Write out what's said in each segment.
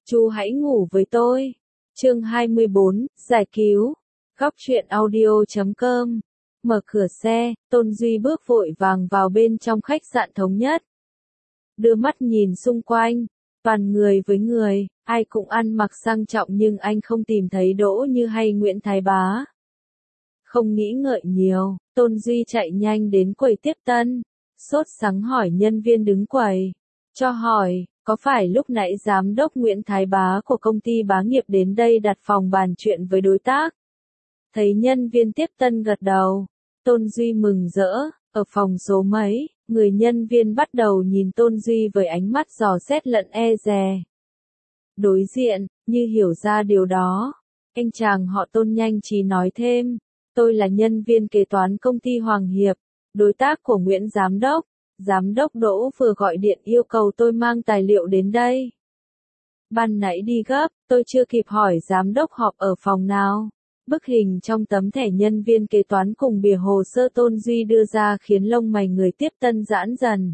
Chú hãy ngủ với tôi. Chương 24, giải cứu. Góc truyện audio.com. Mở cửa xe, Tôn Duy bước vội vàng vào bên trong khách sạn Thống Nhất. Đưa mắt nhìn xung quanh, toàn người với người, ai cũng ăn mặc sang trọng nhưng anh không tìm thấy Đỗ Như hay Nguyễn Thái Bá. Không nghĩ ngợi nhiều, Tôn Duy chạy nhanh đến quầy tiếp tân, sốt sắng hỏi nhân viên đứng quầy. Cho hỏi, có phải lúc nãy giám đốc Nguyễn Thái Bá của công ty Bá Nghiệp đến đây đặt phòng bàn chuyện với đối tác? Thấy nhân viên tiếp tân gật đầu, Tôn Duy mừng rỡ, ở phòng số mấy, người nhân viên bắt đầu nhìn Tôn Duy với ánh mắt dò xét lẫn e dè. Đối diện, như hiểu ra điều đó, anh chàng họ Tôn nhanh trí nói thêm, tôi là nhân viên kế toán công ty Hoàng Hiệp, đối tác của Nguyễn Giám đốc. Giám đốc Đỗ vừa gọi điện yêu cầu tôi mang tài liệu đến đây. Ban nãy đi gấp, tôi chưa kịp hỏi giám đốc họp ở phòng nào. Bức hình trong tấm thẻ nhân viên kế toán cùng bìa hồ sơ Tôn Duy đưa ra khiến lông mày người tiếp tân giãn dần.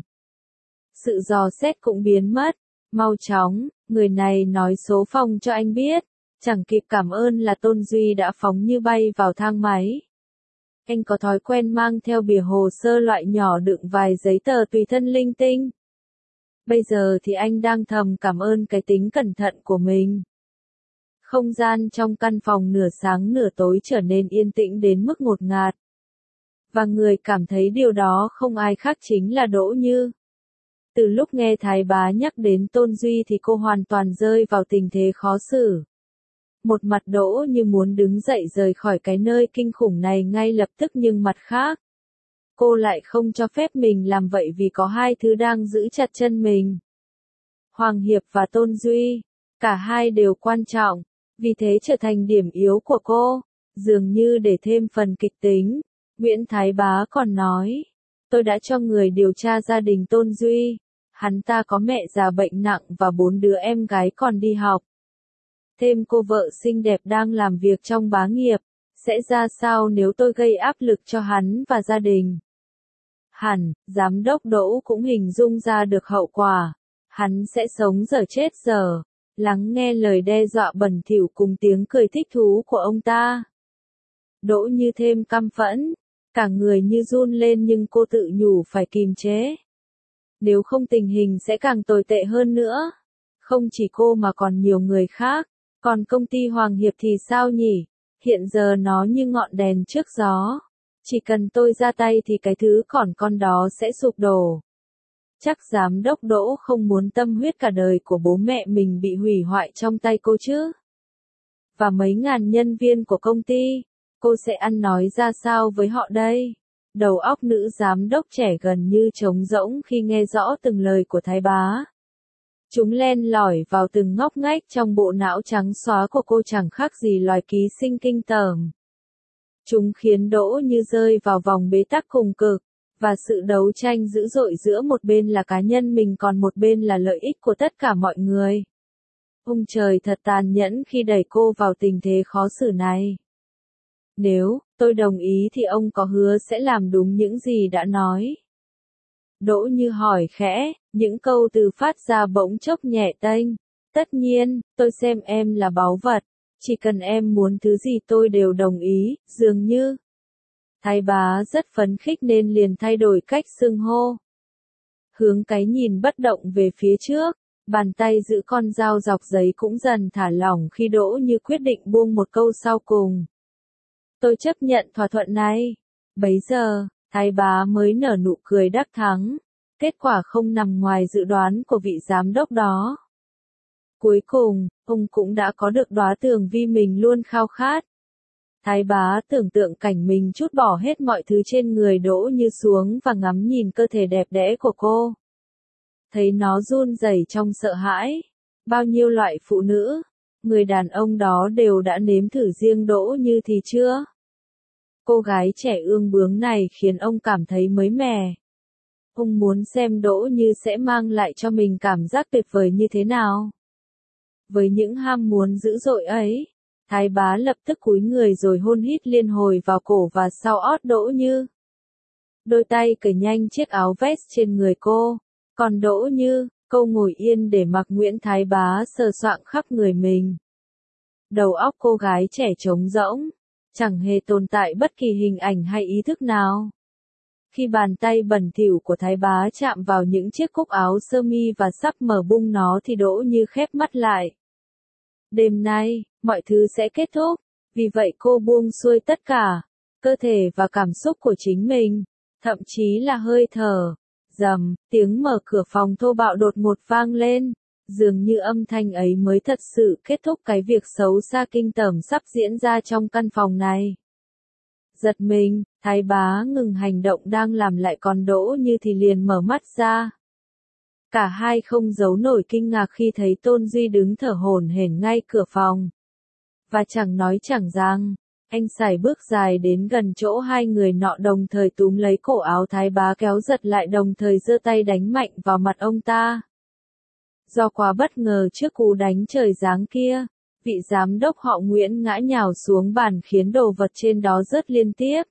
Sự dò xét cũng biến mất. Mau chóng, người này nói số phòng cho anh biết. Chẳng kịp cảm ơn là Tôn Duy đã phóng như bay vào thang máy. Anh có thói quen mang theo bìa hồ sơ loại nhỏ đựng vài giấy tờ tùy thân linh tinh. Bây giờ thì anh đang thầm cảm ơn cái tính cẩn thận của mình. Không gian trong căn phòng nửa sáng nửa tối trở nên yên tĩnh đến mức ngột ngạt. Và người cảm thấy điều đó không ai khác chính là Đỗ Như. Từ lúc nghe Thái Bá nhắc đến Tôn Duy thì cô hoàn toàn rơi vào tình thế khó xử. Một mặt Đỗ Như muốn đứng dậy rời khỏi cái nơi kinh khủng này ngay lập tức nhưng mặt khác, cô lại không cho phép mình làm vậy vì có hai thứ đang giữ chặt chân mình. Hoàng Hiệp và Tôn Duy, cả hai đều quan trọng, vì thế trở thành điểm yếu của cô. Dường như để thêm phần kịch tính, Nguyễn Thái Bá còn nói, tôi đã cho người điều tra gia đình Tôn Duy, hắn ta có mẹ già bệnh nặng và 4 đứa em gái còn đi học. Thêm cô vợ xinh đẹp đang làm việc trong Bá Nghiệp, sẽ ra sao nếu tôi gây áp lực cho hắn và gia đình? Hẳn, giám đốc Đỗ cũng hình dung ra được hậu quả, hắn sẽ sống dở chết dở, lắng nghe lời đe dọa bẩn thỉu cùng tiếng cười thích thú của ông ta. Đỗ Như thêm căm phẫn, cả người như run lên nhưng cô tự nhủ phải kìm chế. Nếu không tình hình sẽ càng tồi tệ hơn nữa. Không chỉ cô mà còn nhiều người khác. Còn công ty Hoàng Hiệp thì sao nhỉ? Hiện giờ nó như ngọn đèn trước gió. Chỉ cần tôi ra tay thì cái thứ còn con đó sẽ sụp đổ. Chắc giám đốc Đỗ không muốn tâm huyết cả đời của bố mẹ mình bị hủy hoại trong tay cô chứ. Và mấy ngàn nhân viên của công ty, cô sẽ ăn nói ra sao với họ đây? Đầu óc nữ giám đốc trẻ gần như trống rỗng khi nghe rõ từng lời của Thái Bá. Chúng len lỏi vào từng ngóc ngách trong bộ não trắng xóa của cô chẳng khác gì loài ký sinh kinh tởm. Chúng khiến Đỗ Như rơi vào vòng bế tắc cùng cực, và sự đấu tranh dữ dội giữa một bên là cá nhân mình còn một bên là lợi ích của tất cả mọi người. Ông trời thật tàn nhẫn khi đẩy cô vào tình thế khó xử này. Nếu tôi đồng ý thì ông có hứa sẽ làm đúng những gì đã nói? Đỗ Như hỏi khẽ, những câu từ phát ra bỗng chốc nhẹ tênh. Tất nhiên, tôi xem em là báu vật, chỉ cần em muốn thứ gì tôi đều đồng ý, dường như. Thái Bá rất phấn khích nên liền thay đổi cách xưng hô. Hướng cái nhìn bất động về phía trước, bàn tay giữ con dao dọc giấy cũng dần thả lỏng khi Đỗ Như quyết định buông một câu sau cùng. Tôi chấp nhận thỏa thuận này. Bấy giờ, Thái Bá mới nở nụ cười đắc thắng. Kết quả không nằm ngoài dự đoán của vị giám đốc đó. Cuối cùng, ông cũng đã có được đóa tường vi mình luôn khao khát. Thái Bá tưởng tượng cảnh mình trút bỏ hết mọi thứ trên người Đỗ Như xuống và ngắm nhìn cơ thể đẹp đẽ của cô. Thấy nó run rẩy trong sợ hãi. Bao nhiêu loại phụ nữ, người đàn ông đó đều đã nếm thử, riêng Đỗ Như thì chưa. Cô gái trẻ ương bướng này khiến ông cảm thấy mới mẻ. Ông muốn xem Đỗ Như sẽ mang lại cho mình cảm giác tuyệt vời như thế nào. Với những ham muốn dữ dội ấy, Thái Bá lập tức cúi người rồi hôn hít liên hồi vào cổ và sau ót Đỗ Như. Đôi tay cởi nhanh chiếc áo vest trên người cô, còn Đỗ Như, Cô ngồi yên để mặc Nguyễn Thái Bá sờ soạng khắp người mình. Đầu óc cô gái trẻ trống rỗng, chẳng hề tồn tại bất kỳ hình ảnh hay ý thức nào. Khi bàn tay bẩn thỉu của Thái Bá chạm vào những chiếc cúc áo sơ mi và sắp mở bung nó thì Đỗ Như khép mắt lại. Đêm nay, mọi thứ sẽ kết thúc, vì vậy cô buông xuôi tất cả, cơ thể và cảm xúc của chính mình, thậm chí là hơi thở. Rầm, tiếng mở cửa phòng thô bạo đột ngột vang lên, dường như âm thanh ấy mới thật sự kết thúc cái việc xấu xa kinh tởm sắp diễn ra trong căn phòng này. Giật mình, Thái Bá ngừng hành động đang làm lại, còn Đỗ Như thì liền mở mắt ra. Cả hai không giấu nổi kinh ngạc khi thấy Tôn Duy đứng thở hổn hển ngay cửa phòng. Và chẳng nói chẳng rằng, anh sải bước dài đến gần chỗ hai người nọ, đồng thời túm lấy cổ áo Thái Bá kéo giật lại, đồng thời giơ tay đánh mạnh vào mặt ông ta. Do quá bất ngờ trước cú đánh trời giáng kia, vị giám đốc họ Nguyễn ngã nhào xuống bàn khiến đồ vật trên đó rớt liên tiếp.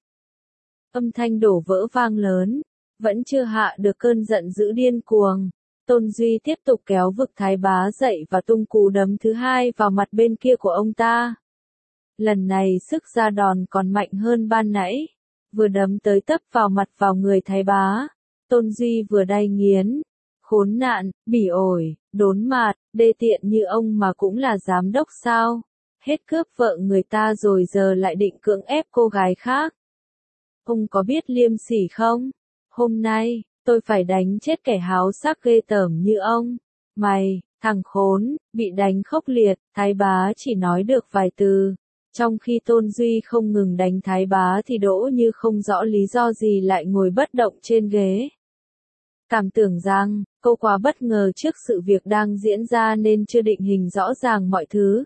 Âm thanh đổ vỡ vang lớn, vẫn chưa hạ được cơn giận dữ điên cuồng. Tôn Duy tiếp tục kéo vực Thái Bá dậy và tung cú đấm thứ hai vào mặt bên kia của ông ta. Lần này sức ra đòn còn mạnh hơn ban nãy, vừa đấm tới tấp vào người Thái Bá. Tôn Duy vừa đay nghiến. Khốn nạn, bỉ ổi, đốn mạt, đê tiện như ông mà cũng là giám đốc sao? Hết cướp vợ người ta rồi giờ lại định cưỡng ép cô gái khác. Ông có biết liêm sỉ không? Hôm nay, tôi phải đánh chết kẻ háo sắc ghê tởm như ông. Mày, thằng khốn, bị đánh khốc liệt, Thái Bá chỉ nói được vài từ. Trong khi Tôn Duy không ngừng đánh Thái Bá thì Đỗ Như không rõ lý do gì lại ngồi bất động trên ghế. Cảm tưởng rằng, cô quá bất ngờ trước sự việc đang diễn ra nên chưa định hình rõ ràng mọi thứ.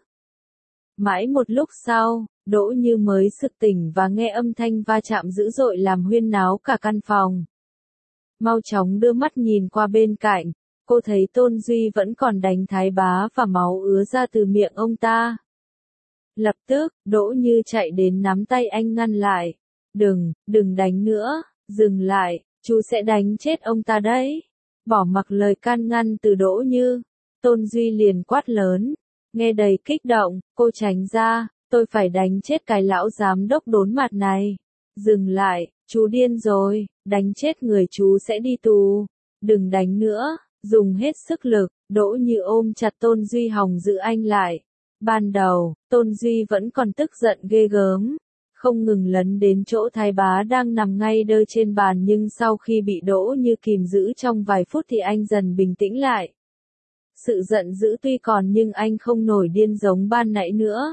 Mãi một lúc sau, Đỗ Như mới sực tỉnh và nghe âm thanh va chạm dữ dội làm huyên náo cả căn phòng. Mau chóng đưa mắt nhìn qua bên cạnh, cô thấy Tôn Duy vẫn còn đánh Thái Bá và máu ứa ra từ miệng ông ta. Lập tức, Đỗ Như chạy đến nắm tay anh ngăn lại. Đừng đánh nữa, dừng lại, chú sẽ đánh chết ông ta đấy. Bỏ mặc lời can ngăn từ Đỗ Như, Tôn Duy liền quát lớn. Nghe đầy kích động, cô tránh ra, tôi phải đánh chết cái lão giám đốc đốn mặt này. Dừng lại, chú điên rồi, đánh chết người chú sẽ đi tù. Đừng đánh nữa, dùng hết sức lực, Đỗ Như ôm chặt Tôn Duy hòng giữ anh lại. Ban đầu, Tôn Duy vẫn còn tức giận ghê gớm, không ngừng lấn đến chỗ Thái Bá đang nằm ngay đơ trên bàn, nhưng sau khi bị Đỗ Như kìm giữ trong vài phút thì anh dần bình tĩnh lại. Sự giận dữ tuy còn nhưng anh không nổi điên giống ban nãy nữa.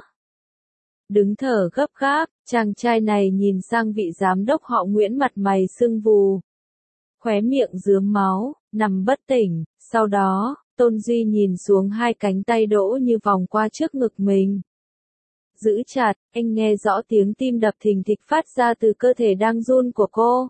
Đứng thở gấp gáp, chàng trai này nhìn sang vị giám đốc họ Nguyễn, mặt mày sưng vù, khóe miệng rướm máu, nằm bất tỉnh. Sau đó, Tôn Duy nhìn xuống hai cánh tay Đỗ Như vòng qua trước ngực mình. Giữ chặt, anh nghe rõ tiếng tim đập thình thịch phát ra từ cơ thể đang run của cô.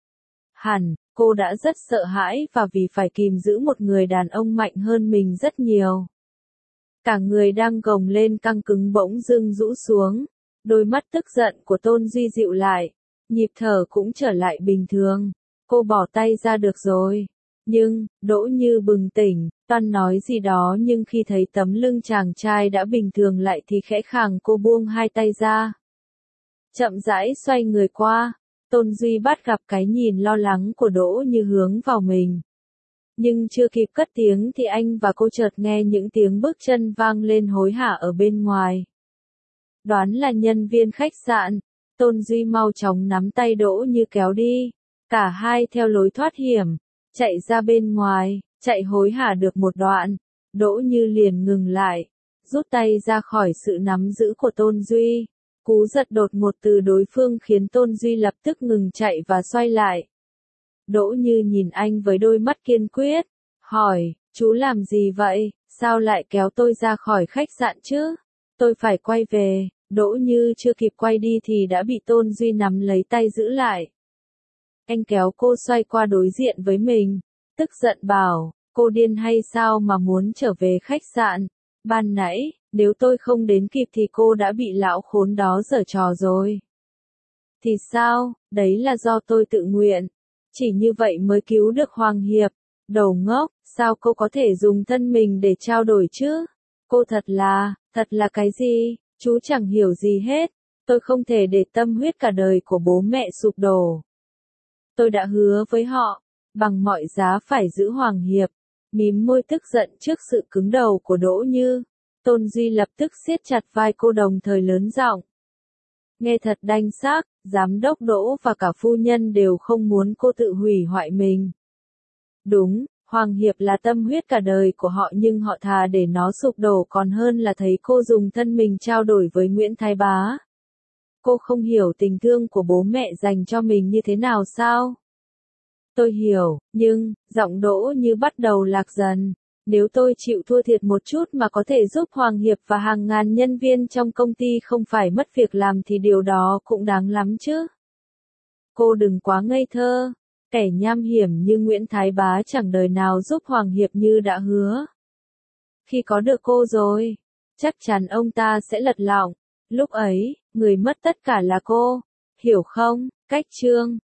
Hẳn, cô đã rất sợ hãi và vì phải kìm giữ một người đàn ông mạnh hơn mình rất nhiều. Cả người đang gồng lên căng cứng bỗng dưng rũ xuống. Đôi mắt tức giận của Tôn Duy dịu lại, nhịp thở cũng trở lại bình thường. Cô bỏ tay ra được rồi. Nhưng, Đỗ Như bừng tỉnh, toan nói gì đó nhưng khi thấy tấm lưng chàng trai đã bình thường lại thì khẽ khàng cô buông hai tay ra. Chậm rãi xoay người qua, Tôn Duy bắt gặp cái nhìn lo lắng của Đỗ Như hướng vào mình. Nhưng chưa kịp cất tiếng thì anh và cô chợt nghe những tiếng bước chân vang lên hối hả ở bên ngoài. Đoán là nhân viên khách sạn, Tôn Duy mau chóng nắm tay Đỗ Như kéo đi. Cả hai theo lối thoát hiểm, chạy ra bên ngoài, chạy hối hả được một đoạn. Đỗ Như liền ngừng lại, rút tay ra khỏi sự nắm giữ của Tôn Duy. Cú giật đột ngột từ đối phương khiến Tôn Duy lập tức ngừng chạy và xoay lại. Đỗ Như nhìn anh với đôi mắt kiên quyết, hỏi, chú làm gì vậy, sao lại kéo tôi ra khỏi khách sạn chứ? Tôi phải quay về. Đỗ Như chưa kịp quay đi thì đã bị Tôn Duy nắm lấy tay giữ lại. Anh kéo cô xoay qua đối diện với mình, tức giận bảo, cô điên hay sao mà muốn trở về khách sạn? Ban nãy, nếu tôi không đến kịp thì cô đã bị lão khốn đó giở trò rồi. Thì sao, đấy là do tôi tự nguyện. Chỉ như vậy mới cứu được Hoàng Hiệp. Đầu ngốc, Sao cô có thể dùng thân mình để trao đổi chứ? Cô thật là cái gì? Chú chẳng hiểu gì hết. Tôi không thể để tâm huyết cả đời của bố mẹ sụp đổ. Tôi đã hứa với họ, bằng mọi giá phải giữ Hoàng Hiệp. Mím môi tức giận trước sự cứng đầu của Đỗ Như. Tôn Duy lập tức siết chặt vai cô đồng thời lớn giọng. Nghe thật đanh xác, giám đốc Đỗ và cả phu nhân đều không muốn cô tự hủy hoại mình. Đúng, Hoàng Hiệp là tâm huyết cả đời của họ nhưng họ thà để nó sụp đổ còn hơn là thấy cô dùng thân mình trao đổi với Nguyễn Thái Bá. Cô không hiểu tình thương của bố mẹ dành cho mình như thế nào sao? Tôi hiểu, nhưng, giọng Đỗ Như bắt đầu lạc dần. Nếu tôi chịu thua thiệt một chút mà có thể giúp Hoàng Hiệp và hàng ngàn nhân viên trong công ty không phải mất việc làm thì điều đó cũng đáng lắm chứ. Cô đừng quá ngây thơ. Kẻ nham hiểm như Nguyễn Thái Bá chẳng đời nào giúp Hoàng Hiệp như đã hứa. Khi có được cô rồi, chắc chắn ông ta sẽ lật lọng. Lúc ấy, người mất tất cả là cô. Hiểu không? Cách chương